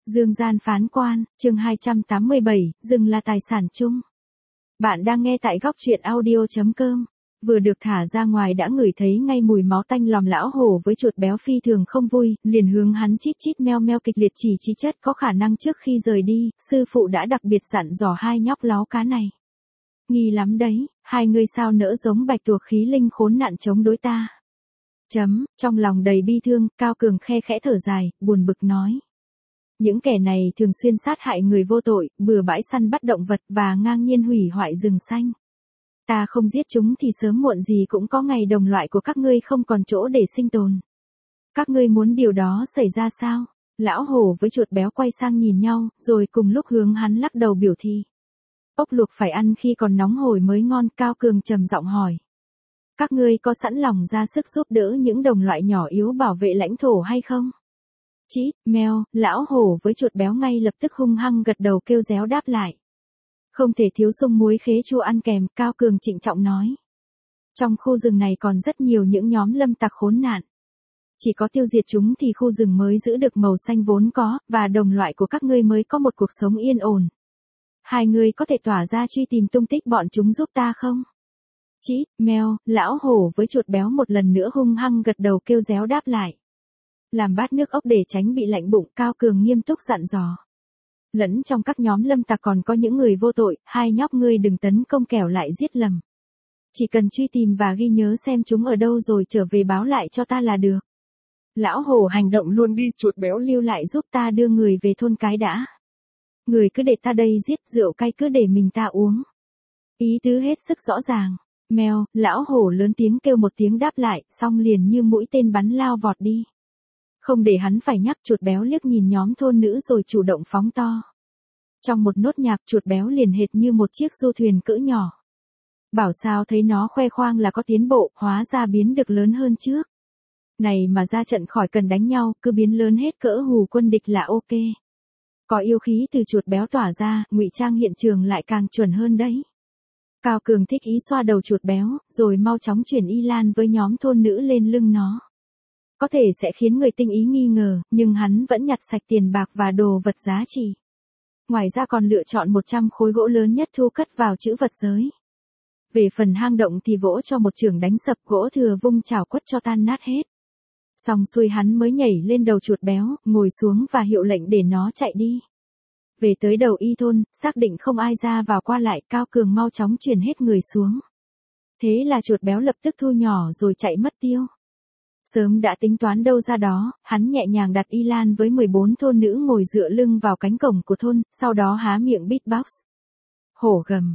Dương gian phán quan, chương 287, rừng là tài sản chung. Bạn đang nghe tại góc truyện audio.com. Vừa được thả ra ngoài đã ngửi thấy ngay mùi máu tanh lòm. Lão hổ với chuột béo phi thường không vui, liền hướng hắn chít chít meo meo kịch liệt chỉ chi chất có khả năng trước khi rời đi, sư phụ đã đặc biệt dặn dò hai nhóc láo cá này. Nghi lắm đấy, hai người sao nỡ giống bạch tuộc khí linh khốn nạn chống đối ta. Trong lòng đầy bi thương, Cao Cường khe khẽ thở dài, buồn bực nói. Những kẻ này thường xuyên sát hại người vô tội, bừa bãi săn bắt động vật và ngang nhiên hủy hoại rừng xanh. Ta không giết chúng thì sớm muộn gì cũng có ngày đồng loại của các ngươi không còn chỗ để sinh tồn. Các ngươi muốn điều đó xảy ra sao? Lão hổ với chuột béo quay sang nhìn nhau, rồi cùng lúc hướng hắn lắc đầu biểu thị. Ốc luộc phải ăn khi còn nóng hổi mới ngon. Cao Cường trầm giọng hỏi. Các ngươi có sẵn lòng ra sức giúp đỡ những đồng loại nhỏ yếu bảo vệ lãnh thổ hay không? Chít, meo, lão hổ với chuột béo ngay lập tức hung hăng gật đầu kêu réo đáp lại. Không thể thiếu sung muối khế chua ăn kèm, Cao Cường trịnh trọng nói. Trong khu rừng này còn rất nhiều những nhóm lâm tặc khốn nạn. Chỉ có tiêu diệt chúng thì khu rừng mới giữ được màu xanh vốn có, và đồng loại của các ngươi mới có một cuộc sống yên ổn. Hai người có thể tỏa ra truy tìm tung tích bọn chúng giúp ta không? Chít, meo, lão hổ với chuột béo một lần nữa hung hăng gật đầu kêu réo đáp lại. Làm bát nước ốc để tránh bị lạnh bụng, Cao Cường nghiêm túc dặn dò. Lẫn trong các nhóm lâm tặc còn có những người vô tội, hai nhóc ngươi đừng tấn công kẻo lại giết lầm. Chỉ cần truy tìm và ghi nhớ xem chúng ở đâu rồi trở về báo lại cho ta là được. Lão hổ hành động luôn đi, chuột béo lưu lại giúp ta đưa người về thôn cái đã. Người cứ để ta đây giết, rượu cay cứ để mình ta uống. Ý tứ hết sức rõ ràng. Mèo, lão hổ lớn tiếng kêu một tiếng đáp lại, xong liền như mũi tên bắn lao vọt đi. Không để hắn phải nhắc, chuột béo liếc nhìn nhóm thôn nữ rồi chủ động phóng to. Trong một nốt nhạc, chuột béo liền hệt như một chiếc du thuyền cỡ nhỏ. Bảo sao thấy nó khoe khoang là có tiến bộ, hóa ra biến được lớn hơn trước. Này mà ra trận khỏi cần đánh nhau, cứ biến lớn hết cỡ hù quân địch là ok. Có yêu khí từ chuột béo tỏa ra, ngụy trang hiện trường lại càng chuẩn hơn đấy. Cao Cường thích ý xoa đầu chuột béo, rồi mau chóng chuyển y lan với nhóm thôn nữ lên lưng nó. Có thể sẽ khiến người tinh ý nghi ngờ, nhưng hắn vẫn nhặt sạch tiền bạc và đồ vật giá trị. Ngoài ra còn lựa chọn 100 khối gỗ lớn nhất thu cất vào trữ vật giới. Về phần hang động thì vỗ cho một chưởng đánh sập, gỗ thừa vung chảo quất cho tan nát hết. Xong xuôi hắn mới nhảy lên đầu chuột béo, ngồi xuống và hiệu lệnh để nó chạy đi. Về tới đầu y thôn, xác định không ai ra vào qua lại, Cao Cường mau chóng chuyển hết người xuống. Thế là chuột béo lập tức thu nhỏ rồi chạy mất tiêu. Sớm đã tính toán đâu ra đó, hắn nhẹ nhàng đặt y lan với 14 thôn nữ ngồi dựa lưng vào cánh cổng của thôn, sau đó há miệng beatbox. Hổ gầm,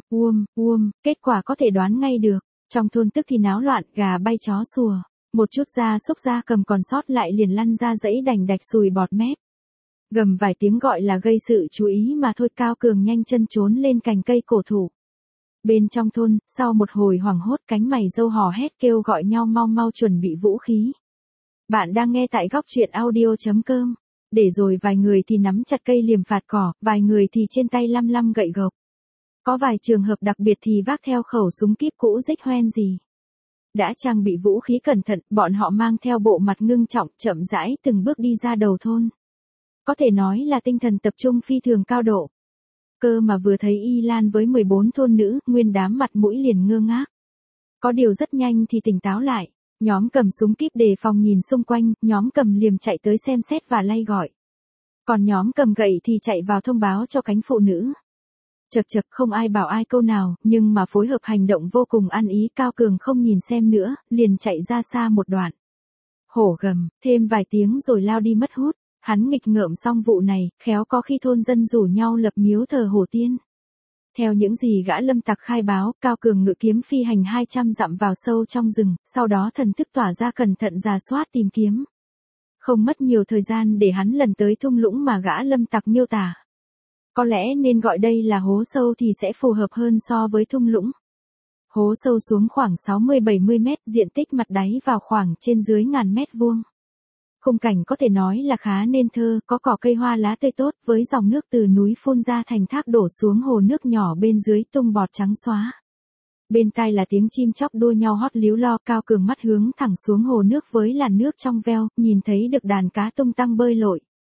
kết quả có thể đoán ngay được. Trong thôn tức thì náo loạn, gà bay chó sủa. Một chút gia súc gia cầm còn sót lại liền lăn ra dãy đành đạch sùi bọt mép. Gầm vài tiếng gọi là gây sự chú ý mà thôi. Cao Cường nhanh chân trốn lên cành cây cổ thụ. Bên trong thôn, sau một hồi hoảng hốt, cánh mày râu hò hét kêu gọi nhau mau mau chuẩn bị vũ khí. Bạn đang nghe tại góc truyện audio.com. Để rồi vài người thì nắm chặt cây liềm phạt cỏ, vài người thì trên tay lăm lăm gậy gộc. Có vài trường hợp đặc biệt thì vác theo khẩu súng kíp cũ rích hoen gì. Đã trang bị vũ khí cẩn thận, bọn họ mang theo bộ mặt ngưng trọng, chậm rãi từng bước đi ra đầu thôn. Có thể nói là tinh thần tập trung phi thường cao độ. Cơ mà vừa thấy y lan với 14 thôn nữ, nguyên đám mặt mũi liền ngơ ngác. Có điều rất nhanh thì tỉnh táo lại. Nhóm cầm súng kíp đề phòng nhìn xung quanh, nhóm cầm liềm chạy tới xem xét và lay gọi. Còn nhóm cầm gậy thì chạy vào thông báo cho cánh phụ nữ. Chật không ai bảo ai câu nào, nhưng mà phối hợp hành động vô cùng ăn ý. Cao Cường không nhìn xem nữa, liền chạy ra xa một đoạn. Hổ gầm, thêm vài tiếng rồi lao đi mất hút. Hắn nghịch ngợm xong vụ này, khéo có khi thôn dân rủ nhau lập miếu thờ hổ tiên. Theo những gì gã lâm tặc khai báo, Cao Cường ngự kiếm phi hành 200 dặm vào sâu trong rừng, sau đó thần thức tỏa ra cẩn thận rà soát tìm kiếm. Không mất nhiều thời gian để hắn lần tới thung lũng mà gã lâm tặc miêu tả. Có lẽ nên gọi đây là hố sâu thì sẽ phù hợp hơn so với thung lũng. Hố sâu xuống khoảng 60-70 mét, diện tích mặt đáy vào khoảng trên dưới 1000 mét vuông. Khung cảnh có thể nói là khá nên thơ, có cỏ cây hoa lá tươi tốt với dòng nước từ núi phun ra thành thác đổ xuống hồ nước nhỏ bên dưới tung bọt trắng xóa. Bên tai là tiếng chim chóc đua nhau hót líu lo. Cao Cường mắt hướng thẳng xuống hồ nước với làn nước trong veo, nhìn thấy được đàn cá tung tăng bơi lội.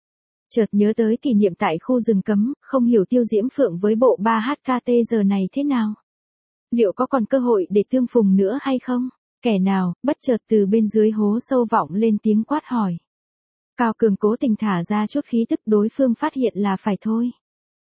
Chợt nhớ tới kỷ niệm tại khu rừng cấm, không hiểu Tiêu Diễm Phượng với bộ 3HKT giờ này thế nào. Liệu có còn cơ hội để tương phùng nữa hay không? Kẻ nào, bất chợt từ bên dưới hố sâu vọng lên tiếng quát hỏi. Cao Cường cố tình thả ra chút khí tức, đối phương phát hiện là phải thôi.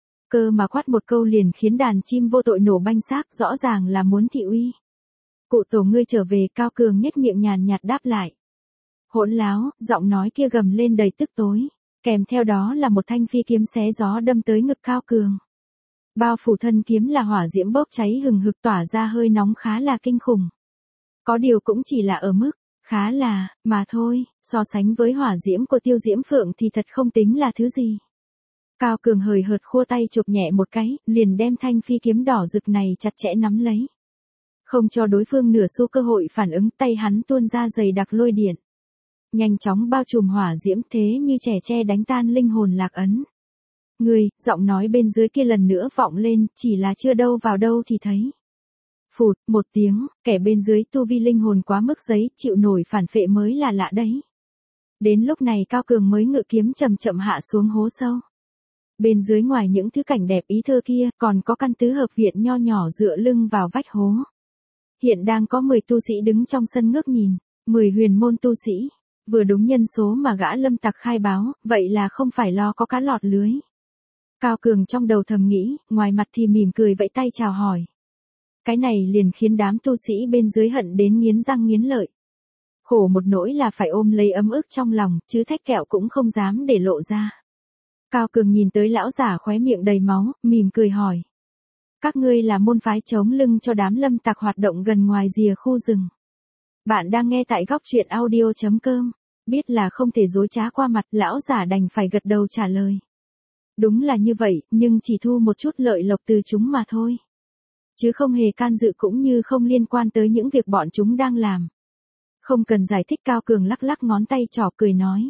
Cơ mà quát một câu liền khiến đàn chim vô tội nổ banh xác, rõ ràng là muốn thị uy. Cụ tổ ngươi trở về, Cao Cường nhếch miệng nhàn nhạt đáp lại. Hỗn láo, giọng nói kia gầm lên đầy tức tối. Kèm theo đó là một thanh phi kiếm xé gió đâm tới ngực Cao Cường. Bao phủ thân kiếm là hỏa diễm bốc cháy hừng hực tỏa ra hơi nóng khá là kinh khủng. Có điều cũng chỉ là ở mức khá là, mà thôi, so sánh với hỏa diễm của Tiêu Diễm Phượng thì thật không tính là thứ gì. Cao Cường hời hợt khua tay chụp nhẹ một cái, liền đem thanh phi kiếm đỏ rực này chặt chẽ nắm lấy. Không cho đối phương nửa xu cơ hội phản ứng, tay hắn tuôn ra dày đặc lôi điện. Nhanh chóng bao trùm hỏa diễm, thế như trẻ tre đánh tan linh hồn lạc ấn. Người, giọng nói bên dưới kia lần nữa vọng lên, chỉ là chưa đâu vào đâu thì thấy. Phụt, một tiếng, kẻ bên dưới tu vi linh hồn quá mức giấy, chịu nổi phản phệ mới là lạ đấy. Đến lúc này Cao Cường mới ngự kiếm chậm chậm hạ xuống hố sâu. Bên dưới ngoài những thứ cảnh đẹp ý thơ kia, còn có căn tứ hợp viện nho nhỏ dựa lưng vào vách hố. Hiện đang có 10 tu sĩ đứng trong sân ngước nhìn, 10 huyền môn tu sĩ. Vừa đúng nhân số mà gã Lâm Tặc khai báo, vậy là không phải lo có cá lọt lưới. Cao Cường trong đầu thầm nghĩ, ngoài mặt thì mỉm cười vẫy tay chào hỏi. Cái này liền khiến đám tu sĩ bên dưới hận đến nghiến răng nghiến lợi. Khổ một nỗi là phải ôm lấy ấm ức trong lòng, chứ thách kẹo cũng không dám để lộ ra. Cao Cường nhìn tới lão giả khóe miệng đầy máu, mỉm cười hỏi. Các ngươi là môn phái chống lưng cho đám Lâm Tặc hoạt động gần ngoài rìa khu rừng. Bạn đang nghe tại góc truyện audio.com. Biết là không thể dối trá qua mặt, lão giả đành phải gật đầu trả lời. Đúng là như vậy, nhưng chỉ thu một chút lợi lộc từ chúng mà thôi. Chứ không hề can dự cũng như không liên quan tới những việc bọn chúng đang làm. Không cần giải thích, Cao Cường lắc lắc ngón tay trỏ cười nói.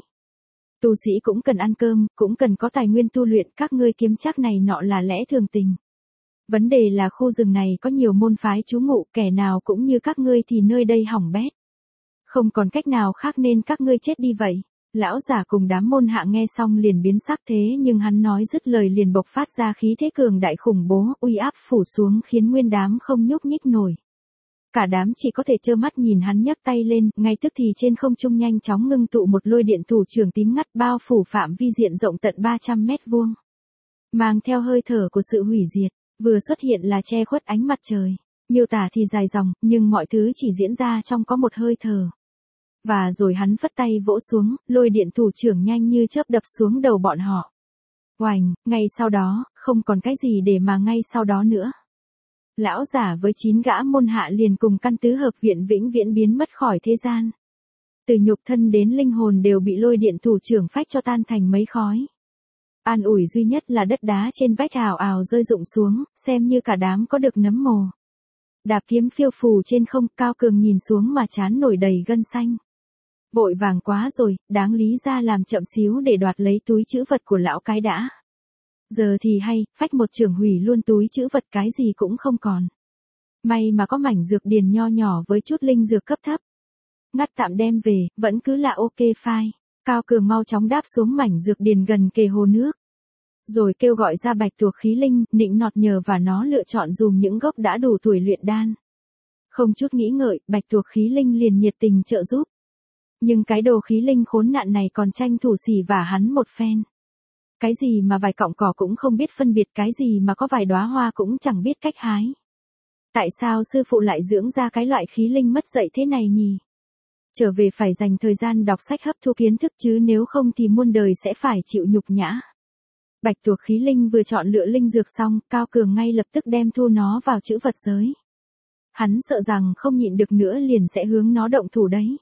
Tu sĩ cũng cần ăn cơm, cũng cần có tài nguyên tu luyện, các ngươi kiếm trác này nọ là lẽ thường tình. Vấn đề là khu rừng này có nhiều môn phái trú ngụ, kẻ nào cũng như các ngươi thì nơi đây hỏng bét. Không còn cách nào khác nên các ngươi chết đi vậy. Lão giả cùng đám môn hạ nghe xong liền biến sắc, thế nhưng hắn nói dứt lời liền bộc phát ra khí thế cường đại khủng bố, uy áp phủ xuống khiến nguyên đám không nhúc nhích nổi. Cả đám chỉ có thể trơ mắt nhìn hắn nhấc tay lên, ngay tức thì trên không trung nhanh chóng ngưng tụ một lôi điện thủ trưởng tím ngắt bao phủ phạm vi diện rộng tận 300 mét vuông. Mang theo hơi thở của sự hủy diệt, vừa xuất hiện là che khuất ánh mặt trời. Miêu tả thì dài dòng, nhưng mọi thứ chỉ diễn ra trong có một hơi thở. Và rồi hắn phất tay vỗ xuống, lôi điện thủ trưởng nhanh như chớp đập xuống đầu bọn họ. Oành, ngay sau đó, không còn cái gì để mà ngay sau đó nữa. Lão giả với 9 gã môn hạ liền cùng căn tứ hợp viện vĩnh viễn biến mất khỏi thế gian. Từ nhục thân đến linh hồn đều bị lôi điện thủ trưởng phách cho tan thành mấy khói. An ủi duy nhất là đất đá trên vách ào ào rơi rụng xuống, xem như cả đám có được nấm mồ. Đạp kiếm phiêu phù trên không, Cao Cường nhìn xuống mà trán nổi đầy gân xanh. Vội vàng quá rồi, đáng lý ra làm chậm xíu để đoạt lấy túi trữ vật của lão cái đã. Giờ thì hay, phách một chưởng hủy luôn túi trữ vật, cái gì cũng không còn. May mà có mảnh dược điền nho nhỏ với chút linh dược cấp thấp. Ngắt tạm đem về, vẫn cứ là ok fine. Cao Cường mau chóng đáp xuống mảnh dược điền gần kề hồ nước. Rồi kêu gọi ra Bạch Tuộc Khí Linh, nịnh nọt nhờ và nó lựa chọn dùm những gốc đã đủ tuổi luyện đan. Không chút nghĩ ngợi, Bạch Tuộc Khí Linh liền nhiệt tình trợ giúp. Nhưng cái đồ khí linh khốn nạn này còn tranh thủ xỉ vả hắn một phen. Cái gì mà vài cọng cỏ cũng không biết phân biệt, cái gì mà có vài đóa hoa cũng chẳng biết cách hái. Tại sao sư phụ lại dưỡng ra cái loại khí linh mất dạy thế này nhỉ? Trở về phải dành thời gian đọc sách hấp thu kiến thức, chứ nếu không thì muôn đời sẽ phải chịu nhục nhã. Bạch Tuộc Khí Linh vừa chọn lựa linh dược xong, Cao Cường ngay lập tức đem thu nó vào trữ vật giới. Hắn sợ rằng không nhịn được nữa liền sẽ hướng nó động thủ đấy.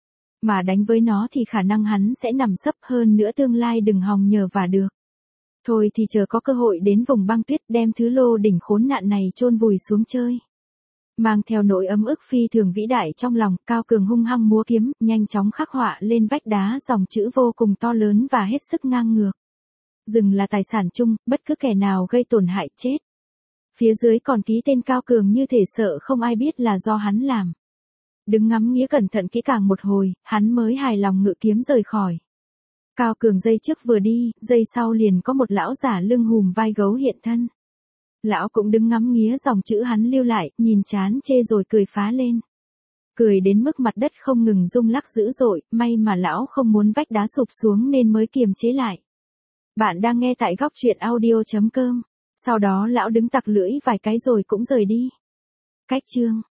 Mà đánh với nó thì khả năng hắn sẽ nằm sấp, hơn nữa tương lai đừng hòng nhờ vả được. Thôi thì chờ có cơ hội đến vùng băng tuyết đem thứ lô đỉnh khốn nạn này chôn vùi xuống chơi. Mang theo nỗi ấm ức phi thường vĩ đại trong lòng, Cao Cường hung hăng múa kiếm, nhanh chóng khắc họa lên vách đá dòng chữ vô cùng to lớn và hết sức ngang ngược. Rừng là tài sản chung, bất cứ kẻ nào gây tổn hại chết. Phía dưới còn ký tên Cao Cường như thể sợ không ai biết là do hắn làm. Đứng ngắm nghía cẩn thận kỹ càng một hồi, hắn mới hài lòng ngự kiếm rời khỏi. Cao Cường dây trước vừa đi, dây sau liền có một lão giả lưng hùm vai gấu hiện thân. Lão cũng đứng ngắm nghía dòng chữ hắn lưu lại, nhìn chán chê rồi cười phá lên. Cười đến mức mặt đất không ngừng rung lắc dữ dội, may mà lão không muốn vách đá sụp xuống nên mới kiềm chế lại. Bạn đang nghe tại góc truyện audio.com. Sau đó lão đứng tặc lưỡi vài cái rồi cũng rời đi. Cách chương